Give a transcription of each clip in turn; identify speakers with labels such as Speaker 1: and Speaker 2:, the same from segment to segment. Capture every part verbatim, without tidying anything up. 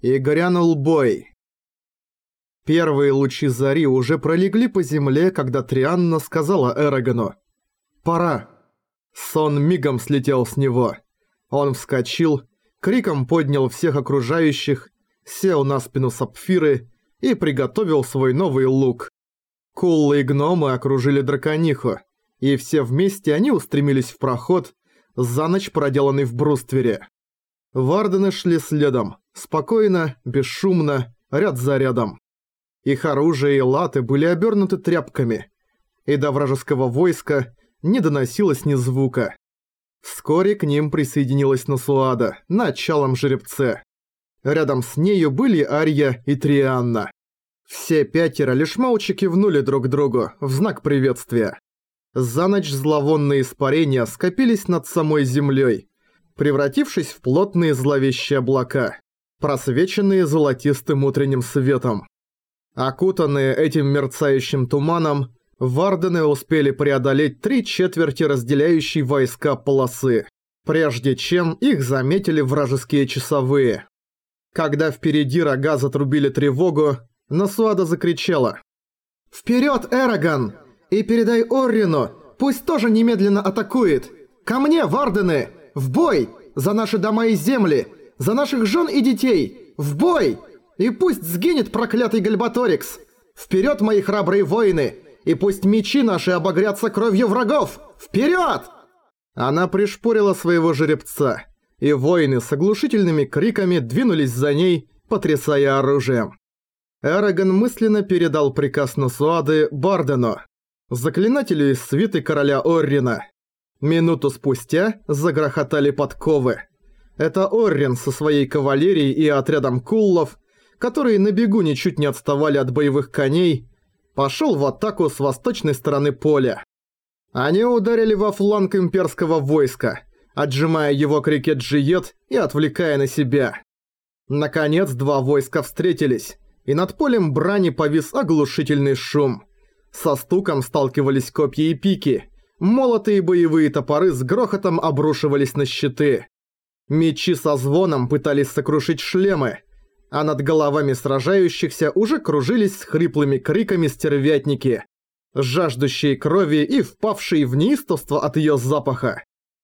Speaker 1: И грянул бой. Первые лучи зари уже пролегли по земле, когда Трианна сказала Эрагону: «Пора». Сон мигом слетел с него. Он вскочил, криком поднял всех окружающих, сел на спину Сапфиры и приготовил свой новый лук. Куллы и гномы окружили дракониху, и все вместе они устремились в проход, за ночь проделанный в бруствере. Вардены шли следом, спокойно, бесшумно, ряд за рядом. Их оружие и латы были обернуты тряпками, и до вражеского войска не доносилось ни звука. Вскоре к ним присоединилась Насуада, началом жеребце. Рядом с нею были Арья и Трианна. Все пятеро лишь молча кивнули друг другу в знак приветствия. За ночь зловонные испарения скопились над самой землей, превратившись в плотные зловещие облака, просвеченные золотистым утренним светом. Окутанные этим мерцающим туманом, Вардены успели преодолеть три четверти разделяющей войска полосы, прежде чем их заметили вражеские часовые. Когда впереди рога затрубили тревогу, Насуада закричала: «Вперед, Эрагон! И передай Оррину, пусть тоже немедленно атакует! Ко мне, Вардены! В бой! За наши дома и земли! За наших жен и детей! В бой! И пусть сгинет проклятый Гальбаторикс! Вперед, мои храбрые воины! И пусть мечи наши обогрятся кровью врагов! Вперед!» Она пришпорила своего жеребца, и воины с оглушительными криками двинулись за ней, потрясая оружием. Эрагон мысленно передал приказ Насуады Бардену, заклинателю из свиты короля Оррина. Минуту спустя загрохотали подковы. Это Оррин со своей кавалерией и отрядом куллов, которые на бегу ничуть не отставали от боевых коней, пошел в атаку с восточной стороны поля. Они ударили во фланг имперского войска, отжимая его к реке Джиет и отвлекая на себя. Наконец два войска встретились, и над полем брани повис оглушительный шум. Со стуком сталкивались копья и пики, молоты и боевые топоры с грохотом обрушивались на щиты. Мечи со звоном пытались сокрушить шлемы, а над головами сражающихся уже кружились с хриплыми криками стервятники, жаждущие крови и впавшие в неистовство от её запаха.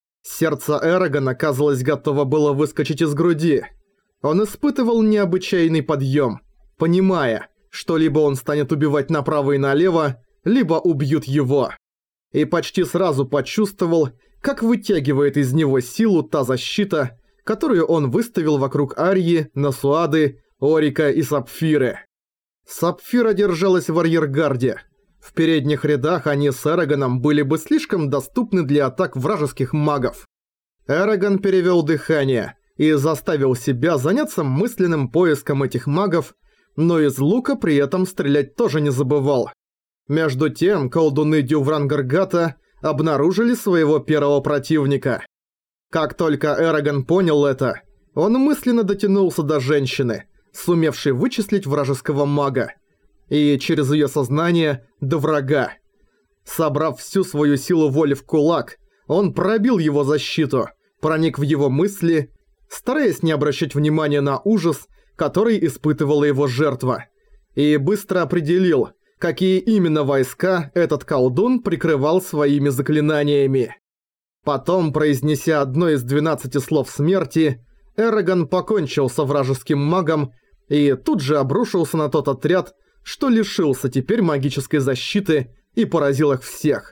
Speaker 1: Сердце Эрагона, казалось, готово было выскочить из груди. Он испытывал необычайный подъём, понимая, что либо он станет убивать направо и налево, либо убьют его. И почти сразу почувствовал, как вытягивает из него силу та защита, которую он выставил вокруг Арьи, Насуады, Орика и Сапфиры. Сапфира держалась в арьергарде. В передних рядах они с Эрагоном были бы слишком доступны для атак вражеских магов. Эрагон перевёл дыхание и заставил себя заняться мысленным поиском этих магов, но из лука при этом стрелять тоже не забывал. Между тем колдуны Дюврангаргата обнаружили своего первого противника. Как только Эрагон понял это, он мысленно дотянулся до женщины, сумевшей вычислить вражеского мага, и через её сознание до врага. Собрав всю свою силу воли в кулак, он пробил его защиту, проник в его мысли, стараясь не обращать внимания на ужас, который испытывала его жертва, и быстро определил, какие именно войска этот колдун прикрывал своими заклинаниями. Потом, произнеся одно из двенадцати слов смерти, Эрагон покончил со вражеским магом и тут же обрушился на тот отряд, что лишился теперь магической защиты и поразил их всех.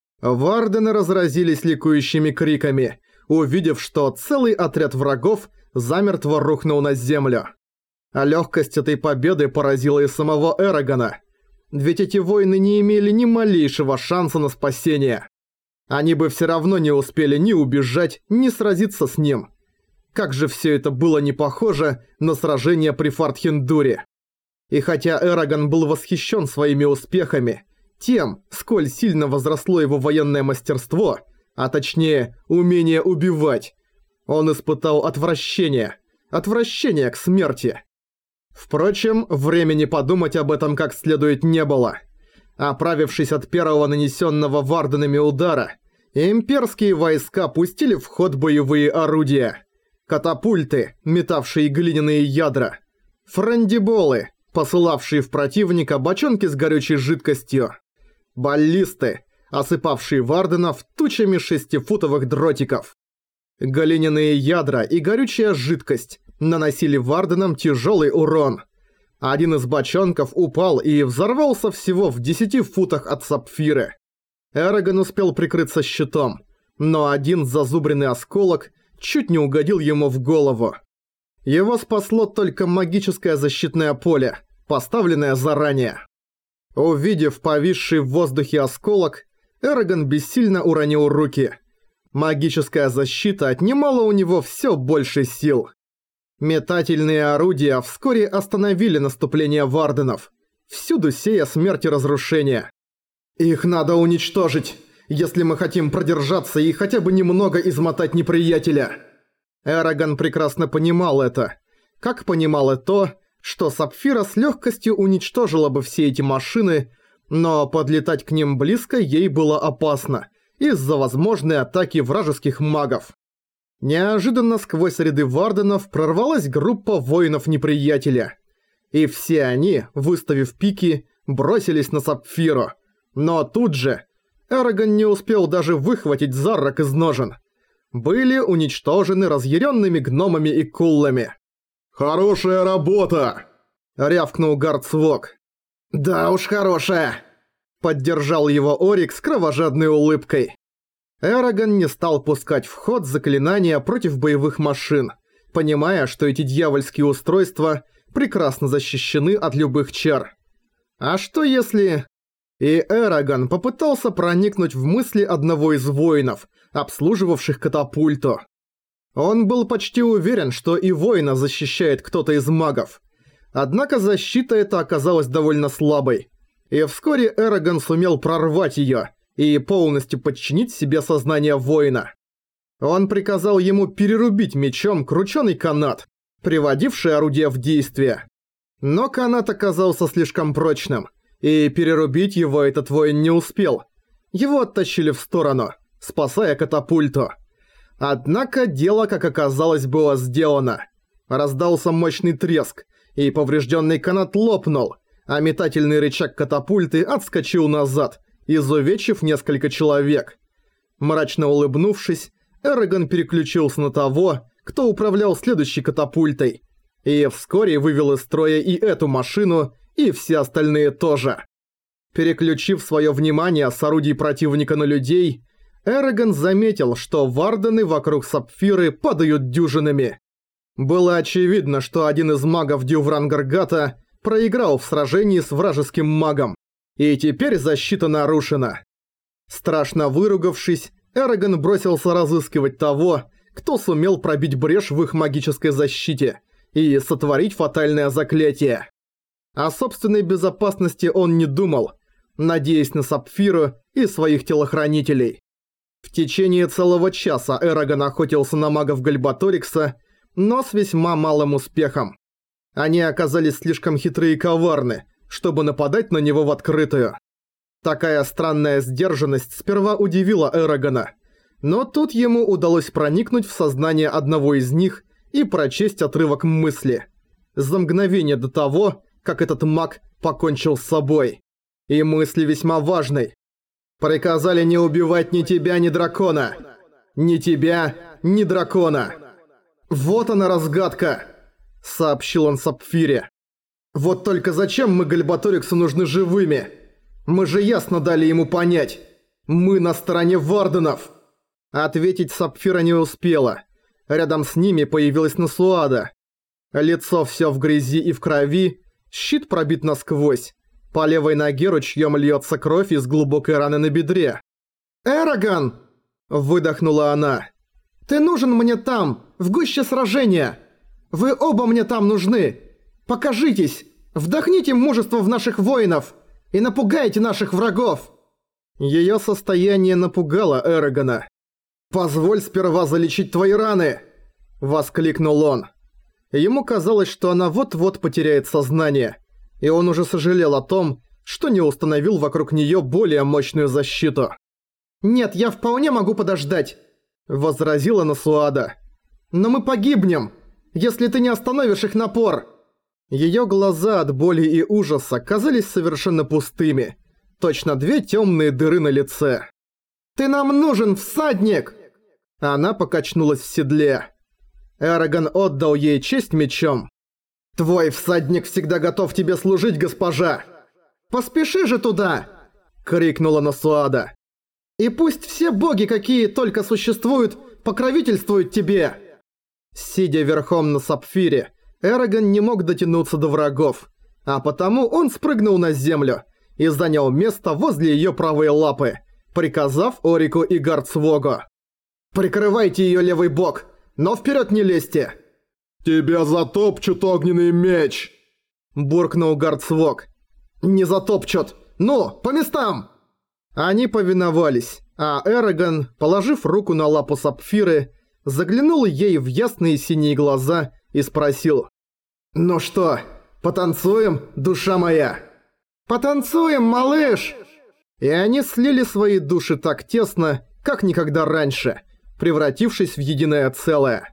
Speaker 1: Вардены разразились ликующими криками, увидев, что целый отряд врагов замертво рухнул на землю. А легкость этой победы поразила и самого Эрагона, ведь эти воины не имели ни малейшего шанса на спасение. Они бы все равно не успели ни убежать, ни сразиться с ним. Как же все это было не похоже на сражение при Фартхендуре. И хотя Эрагон был восхищен своими успехами, тем, сколь сильно возросло его военное мастерство, а точнее, умение убивать, он испытал отвращение, отвращение к смерти. Впрочем, времени подумать об этом как следует не было. Оправившись от первого нанесенного Варденами удара, имперские войска пустили в ход боевые орудия. Катапульты, метавшие глиняные ядра, френдиболы, посылавшие в противника бочонки с горючей жидкостью, баллисты, осыпавшие варденов тучами шестифутовых дротиков. Глиняные ядра и горючая жидкость наносили варденам тяжелый урон. Один из бочонков упал и взорвался всего в десяти футах от сапфиры. Эрагон успел прикрыться щитом, но один зазубренный осколок чуть не угодил ему в голову. Его спасло только магическое защитное поле, поставленное заранее. Увидев повисший в воздухе осколок, Эрагон бессильно уронил руки. Магическая защита отнимала у него все больше сил. Метательные орудия вскоре остановили наступление варденов, всюду сея смерть и разрушение. «Их надо уничтожить, если мы хотим продержаться и хотя бы немного измотать неприятеля». Эрагон прекрасно понимал это, как понимал и то, что Сапфира с легкостью уничтожила бы все эти машины, но подлетать к ним близко ей было опасно из-за возможной атаки вражеских магов. Неожиданно сквозь ряды варденов прорвалась группа воинов неприятеля, и все они, выставив пики, бросились на Сапфиру. Но тут же Эрагон не успел даже выхватить заррак из ножен. Были уничтожены разъяренными гномами и куллами. «Хорошая работа!» — рявкнул Гарцвок. «Да уж хорошая!» — поддержал его Орик с кровожадной улыбкой. Эрагон не стал пускать в ход заклинания против боевых машин, понимая, что эти дьявольские устройства прекрасно защищены от любых чар. А что если... И Эрагон попытался проникнуть в мысли одного из воинов, обслуживавших катапульту. Он был почти уверен, что и воина защищает кто-то из магов. Однако защита эта оказалась довольно слабой, и вскоре Эрагон сумел прорвать её и полностью подчинить себе сознание воина. Он приказал ему перерубить мечом кручёный канат, приводивший орудие в действие. Но канат оказался слишком прочным, и перерубить его этот воин не успел. Его оттащили в сторону, спасая катапульту. Однако дело, как оказалось, было сделано. Раздался мощный треск, и поврежденный канат лопнул, а метательный рычаг катапульты отскочил назад, изувечив несколько человек. Мрачно улыбнувшись, Эрагон переключился на того, кто управлял следующей катапультой, и вскоре вывел из строя и эту машину, и все остальные тоже. Переключив свое внимание с орудий противника на людей, Эрагон заметил, что вардены вокруг Сапфиры падают дюжинами. Было очевидно, что один из магов Дюврангаргата проиграл в сражении с вражеским магом, и теперь защита нарушена. Страшно выругавшись, Эрагон бросился разыскивать того, кто сумел пробить брешь в их магической защите и сотворить фатальное заклятие. О собственной безопасности он не думал, надеясь на Сапфиру и своих телохранителей. В течение целого часа Эрагон охотился на магов Гальбаторикса, но с весьма малым успехом. Они оказались слишком хитры и коварны, чтобы нападать на него в открытую. Такая странная сдержанность сперва удивила Эрагона, но тут ему удалось проникнуть в сознание одного из них и прочесть отрывок мысли. За мгновение до того, как этот маг покончил с собой. И мысли весьма важной. «Приказали не убивать ни тебя, ни дракона. Ни тебя, ни дракона. Вот она разгадка», — сообщил он Сапфире. «Вот только зачем мы Гальбаториксу нужны живыми? Мы же ясно дали ему понять. Мы на стороне варденов». Ответить Сапфира не успела. Рядом с ними появилась Насуада. Лицо все в грязи и в крови, щит пробит насквозь. По левой ноге ручьем льется кровь из глубокой раны на бедре. «Эрагон!» – выдохнула она. «Ты нужен мне там, в гуще сражения! Вы оба мне там нужны! Покажитесь! Вдохните мужество в наших воинов! И напугайте наших врагов!» Её состояние напугало Эрагона. «Позволь сперва залечить твои раны!» – воскликнул он. Ему казалось, что она вот-вот потеряет сознание, и он уже сожалел о том, что не установил вокруг неё более мощную защиту. «Нет, я вполне могу подождать», – возразила Насуада. «Но мы погибнем, если ты не остановишь их напор». Её глаза от боли и ужаса казались совершенно пустыми. Точно две тёмные дыры на лице. «Ты нам нужен, всадник!» Она покачнулась в седле. Эрагон отдал ей честь мечом. «Твой всадник всегда готов тебе служить, госпожа!» «Поспеши же туда!» — крикнула Насуада. «И пусть все боги, какие только существуют, покровительствуют тебе!» Сидя верхом на Сапфире, Эрагон не мог дотянуться до врагов, а потому он спрыгнул на землю и занял место возле её правой лапы, приказав Орику и Гарцвогу: «Прикрывайте её левый бок, но вперёд не лезьте!» «Тебя затопчут, огненный меч!» – буркнул Гарцвог. «Не затопчут! Ну, по местам!» Они повиновались, а Эрагон, положив руку на лапу Сапфиры, заглянул ей в ясные синие глаза и спросил: «Ну что, потанцуем, душа моя?» «Потанцуем, малыш!» И они слили свои души так тесно, как никогда раньше, превратившись в единое целое.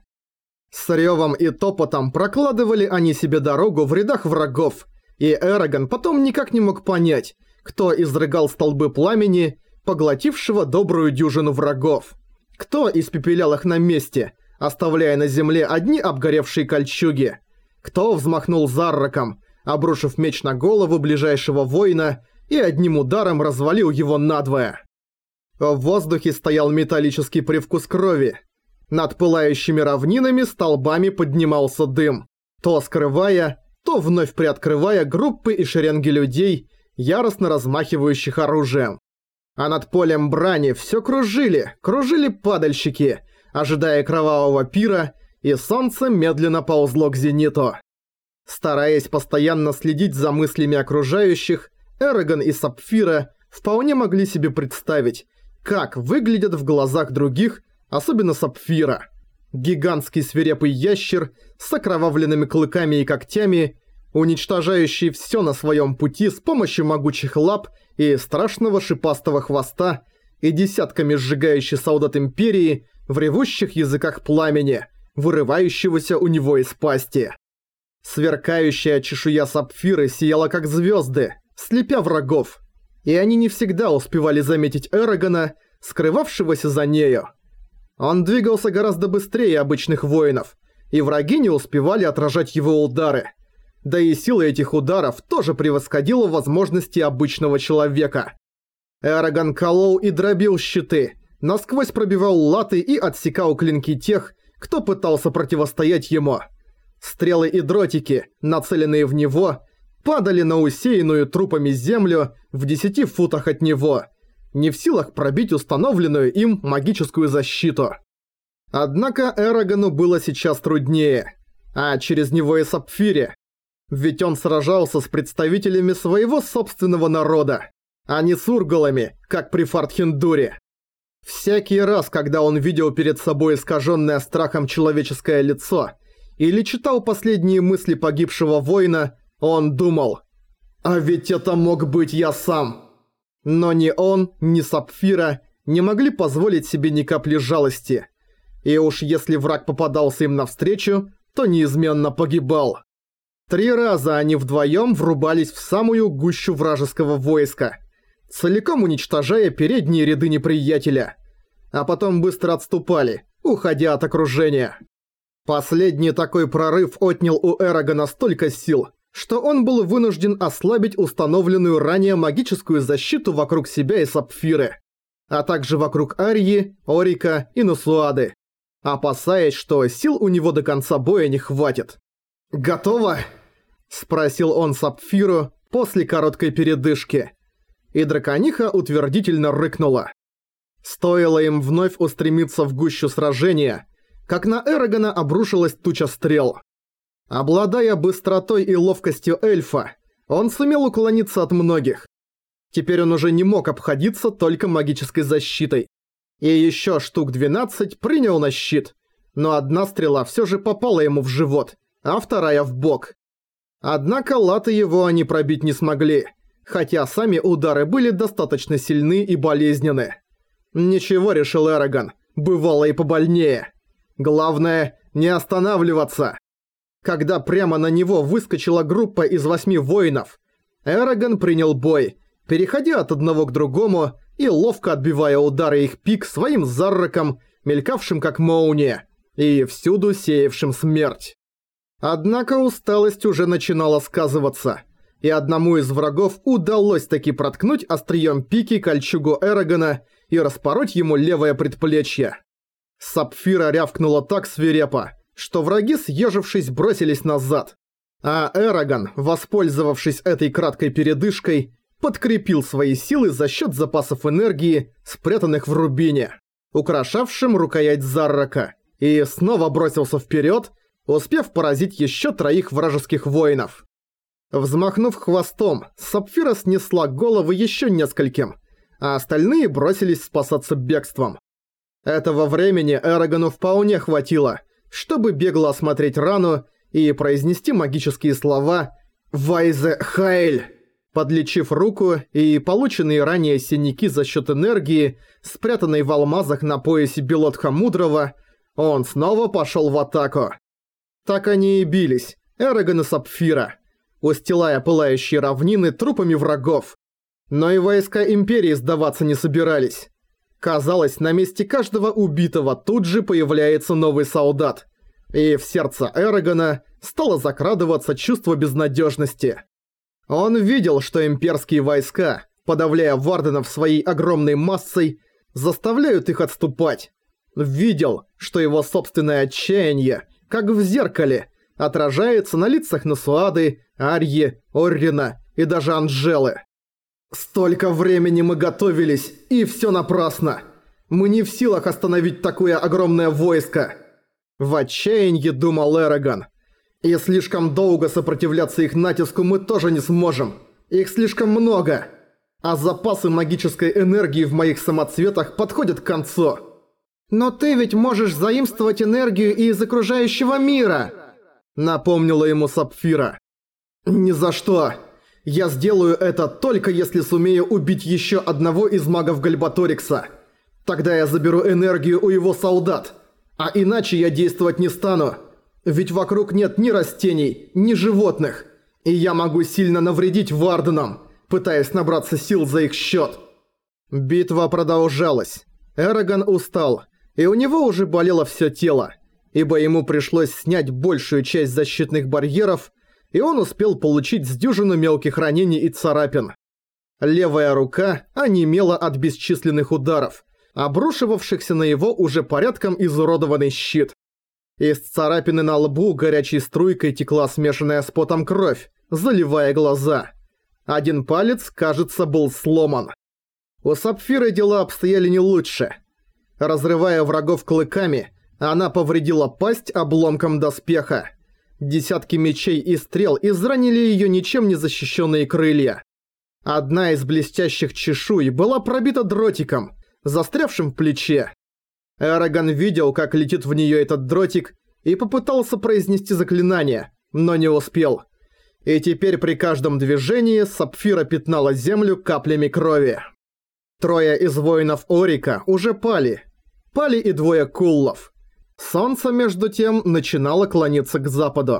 Speaker 1: С рёвом и топотом прокладывали они себе дорогу в рядах врагов, и Эрагон потом никак не мог понять, кто изрыгал столбы пламени, поглотившего добрую дюжину врагов, кто испепелял их на месте, оставляя на земле одни обгоревшие кольчуги, кто взмахнул зарраком, обрушив меч на голову ближайшего воина и одним ударом развалил его надвое. В воздухе стоял металлический привкус крови. Над пылающими равнинами столбами поднимался дым, то скрывая, то вновь приоткрывая группы и шеренги людей, яростно размахивающих оружием. А над полем брани все кружили, кружили падальщики, ожидая кровавого пира, и солнце медленно ползло к зениту. Стараясь постоянно следить за мыслями окружающих, Эрагон и Сапфира вполне могли себе представить, как выглядят в глазах других, особенно Сапфира. Гигантский свирепый ящер с окровавленными клыками и когтями, уничтожающий все на своем пути с помощью могучих лап и страшного шипастого хвоста, и десятками сжигающий солдат Империи в ревущих языках пламени, вырывающегося у него из пасти. Сверкающая чешуя Сапфиры сияла как звезды, слепя врагов, и они не всегда успевали заметить Эрагона, скрывавшегося за нею. Он двигался гораздо быстрее обычных воинов, и враги не успевали отражать его удары. Да и сила этих ударов тоже превосходила возможности обычного человека. Эрагон колол и дробил щиты, насквозь пробивал латы и отсекал клинки тех, кто пытался противостоять ему. Стрелы и дротики, нацеленные в него, падали на усеянную трупами землю в десяти футах от него, не в силах пробить установленную им магическую защиту. Однако Эрагону было сейчас труднее, а через него и Сапфире, ведь он сражался с представителями своего собственного народа, а не с урголами, как при Фартхендуре. Всякий раз, когда он видел перед собой искаженное страхом человеческое лицо или читал последние мысли погибшего воина, он думал: «А ведь это мог быть я сам». Но ни он, ни Сапфира не могли позволить себе ни капли жалости. И уж если враг попадался им навстречу, то неизменно погибал. Три раза они вдвоем врубались в самую гущу вражеского войска, целиком уничтожая передние ряды неприятеля, а потом быстро отступали, уходя от окружения. Последний такой прорыв отнял у Эрагона столько сил, что он был вынужден ослабить установленную ранее магическую защиту вокруг себя и Сапфиры, а также вокруг Арьи, Орика и Насуады, опасаясь, что сил у него до конца боя не хватит. «Готово?» – спросил он Сапфиру после короткой передышки, и дракониха утвердительно рыкнула. Стоило им вновь устремиться в гущу сражения, как на Эрагона обрушилась туча стрел. Обладая быстротой и ловкостью эльфа, он сумел уклониться от многих. Теперь он уже не мог обходиться только магической защитой. И еще штук двенадцать принял на щит, но одна стрела все же попала ему в живот, а вторая в бок. Однако латы его они пробить не смогли, хотя сами удары были достаточно сильны и болезненны. Ничего, решил Эрагон, бывало и побольнее. Главное, не останавливаться. когда прямо на него выскочила группа из восьми воинов. Эрагон принял бой, переходя от одного к другому и ловко отбивая удары их пик своим зарраком, мелькавшим как молния, и всюду сеявшим смерть. Однако усталость уже начинала сказываться, и одному из врагов удалось таки проткнуть острием пики кольчугу Эрагона и распороть ему левое предплечье. Сапфира рявкнула так свирепо, что враги, съежившись, бросились назад. А Эрагон, воспользовавшись этой краткой передышкой, подкрепил свои силы за счет запасов энергии, спрятанных в рубине, украшавшем рукоять Заррака, и снова бросился вперед, успев поразить еще троих вражеских воинов. Взмахнув хвостом, Сапфира снесла головы еще нескольким, а остальные бросились спасаться бегством. Этого времени Эрагону вполне хватило, чтобы бегло осмотреть рану и произнести магические слова «Вайзе Хайль», подлечив руку и полученные ранее синяки за счет энергии, спрятанной в алмазах на поясе Белотха Мудрого, он снова пошел в атаку. Так они и бились, Эрагон и Сапфира, устилая пылающие равнины трупами врагов. Но и войска Империи сдаваться не собирались. Казалось, на месте каждого убитого тут же появляется новый солдат, и в сердце Эрагона стало закрадываться чувство безнадежности. Он видел, что имперские войска, подавляя варденов своей огромной массой, заставляют их отступать. Видел, что его собственное отчаяние, как в зеркале, отражается на лицах Насуады, Арьи, Оррина и даже Анжелы. «Столько времени мы готовились, и всё напрасно! Мы не в силах остановить такое огромное войско!» В отчаянии думал Эрагон. «И слишком долго сопротивляться их натиску мы тоже не сможем. Их слишком много. А запасы магической энергии в моих самоцветах подходят к концу». «Но ты ведь можешь заимствовать энергию и из окружающего мира!» Напомнила ему Сапфира. «Ни за что! Я сделаю это только если сумею убить еще одного из магов Гальбаторикса. Тогда я заберу энергию у его солдат. А иначе я действовать не стану. Ведь вокруг нет ни растений, ни животных. И я могу сильно навредить варденам, пытаясь набраться сил за их счет». Битва продолжалась. Эрагон устал, и у него уже болело все тело, ибо ему пришлось снять большую часть защитных барьеров, и он успел получить с дюжину мелких ранений и царапин. Левая рука онемела от бесчисленных ударов, обрушивавшихся на его уже порядком изуродованный щит. Из царапины на лбу горячей струйкой текла смешанная с потом кровь, заливая глаза. Один палец, кажется, был сломан. У Сапфиры дела обстояли не лучше. Разрывая врагов клыками, она повредила пасть обломком доспеха. Десятки мечей и стрел изранили ее ничем не защищенные крылья. Одна из блестящих чешуй была пробита дротиком, застрявшим в плече. Эрагон видел, как летит в нее этот дротик, и попытался произнести заклинание, но не успел. И теперь при каждом движении Сапфира пятнала землю каплями крови. Трое из воинов Орика уже пали. Пали и двое куллов. Солнце, между тем, начинало клониться к западу.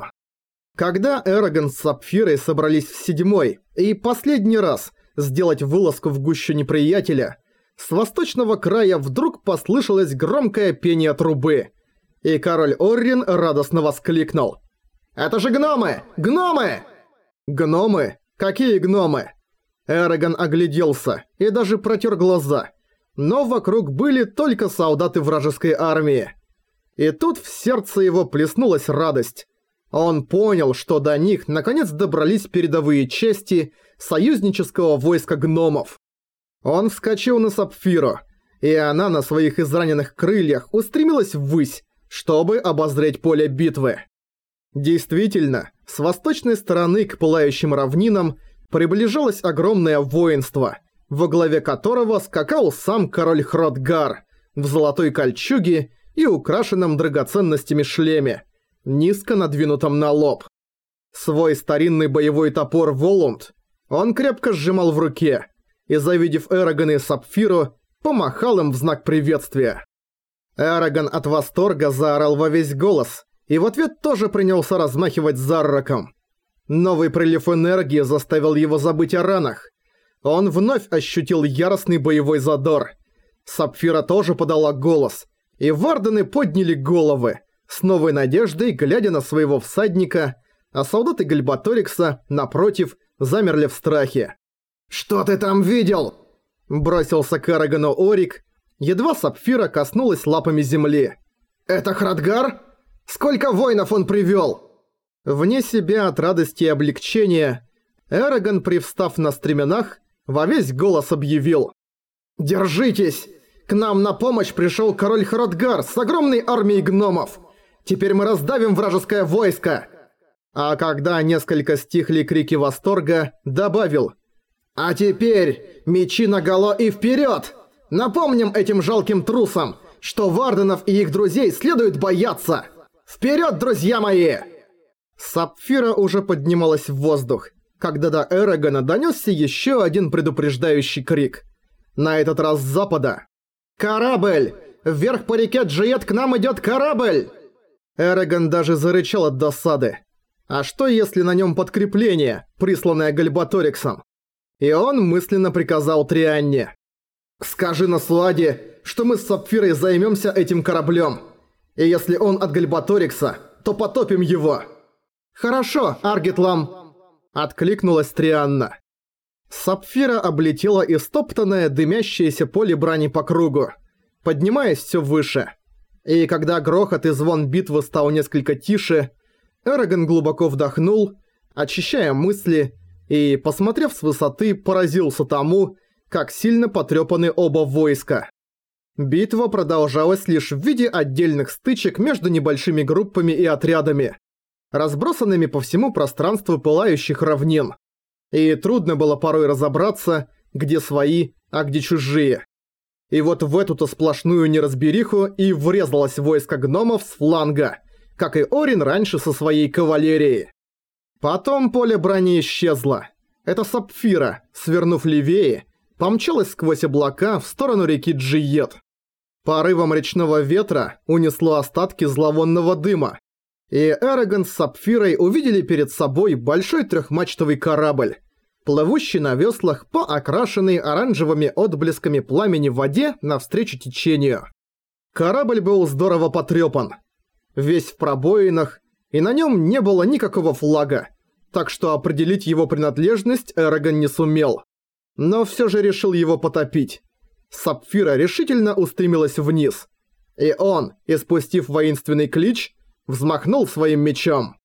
Speaker 1: Когда Эрагон с Сапфирой собрались в седьмой и последний раз сделать вылазку в гущу неприятеля, с восточного края вдруг послышалось громкое пение трубы, и король Оррин радостно воскликнул: «Это же гномы! Гномы!» «Гномы? Какие гномы?» Эрагон огляделся и даже протер глаза, но вокруг были только солдаты вражеской армии. И тут в сердце его плеснулась радость. Он понял, что до них наконец добрались передовые части союзнического войска гномов. Он вскочил на Сапфиру, и она на своих израненных крыльях устремилась ввысь, чтобы обозреть поле битвы. Действительно, с восточной стороны к пылающим равнинам приближалось огромное воинство, во главе которого скакал сам король Хротгар в золотой кольчуге и украшенном драгоценностями шлеме, низко надвинутом на лоб. Свой старинный боевой топор Волунд он крепко сжимал в руке, и, завидев Эрагона и Сапфиру, помахал им в знак приветствия. Эрагон от восторга заорал во весь голос и в ответ тоже принялся размахивать Зарраком. Новый прилив энергии заставил его забыть о ранах. Он вновь ощутил яростный боевой задор. Сапфира тоже подала голос, и вардены подняли головы, с новой надеждой глядя на своего всадника, а солдаты Гальбаторикса, напротив, замерли в страхе. «Что ты там видел?» – бросился к Эрагану Орик, едва Сапфира коснулась лапами земли. «Это Храдгар? Сколько воинов он привёл?» Вне себя от радости и облегчения, Эраган, привстав на стременах, во весь голос объявил: «Держитесь! К нам на помощь пришёл король Храдгар с огромной армией гномов! Теперь мы раздавим вражеское войско!» А когда несколько стихли крики восторга, добавил: «А теперь мечи наголо и вперёд! Напомним этим жалким трусам, что варденов и их друзей следует бояться! Вперёд, друзья мои!» Сапфира уже поднималась в воздух, когда до Эрагана донёсся ещё один предупреждающий крик. На этот раз с запада. «Корабль! Вверх по реке Джиет к нам идёт корабль!» Эраган даже зарычал от досады. А что если на нём подкрепление, присланное Гальбаториксом? И он мысленно приказал Трианне: «Скажи Насуаде, что мы с Сапфирой займёмся этим кораблём. И если он от Гальбаторикса, то потопим его». «Хорошо, Аргитлам!» – откликнулась Трианна. Сапфира облетела истоптанное дымящееся поле брани по кругу, поднимаясь всё выше. И когда грохот и звон битвы стал несколько тише, Эраган глубоко вдохнул, очищая мысли, и, посмотрев с высоты, поразился тому, как сильно потрёпаны оба войска. Битва продолжалась лишь в виде отдельных стычек между небольшими группами и отрядами, разбросанными по всему пространству пылающих равнин. И трудно было порой разобраться, где свои, а где чужие. И вот в эту-то сплошную неразбериху и врезалось войско гномов с фланга, как и Орин раньше со своей кавалерией. Потом поле брони исчезло. Это Сапфира, свернув левее, помчалась сквозь облака в сторону реки Джиет. Порывом речного ветра унесло остатки зловонного дыма, и Эраган с Сапфирой увидели перед собой большой трехмачтовый корабль, плывущий на веслах по окрашенной оранжевыми отблесками пламени в воде навстречу течению. Корабль был здорово потрепан, весь в пробоинах, и на нем не было никакого флага, так что определить его принадлежность Эраган не сумел. Но все же решил его потопить. Сапфира решительно устремилась вниз, и он, испустив воинственный клич, взмахнул своим мечом.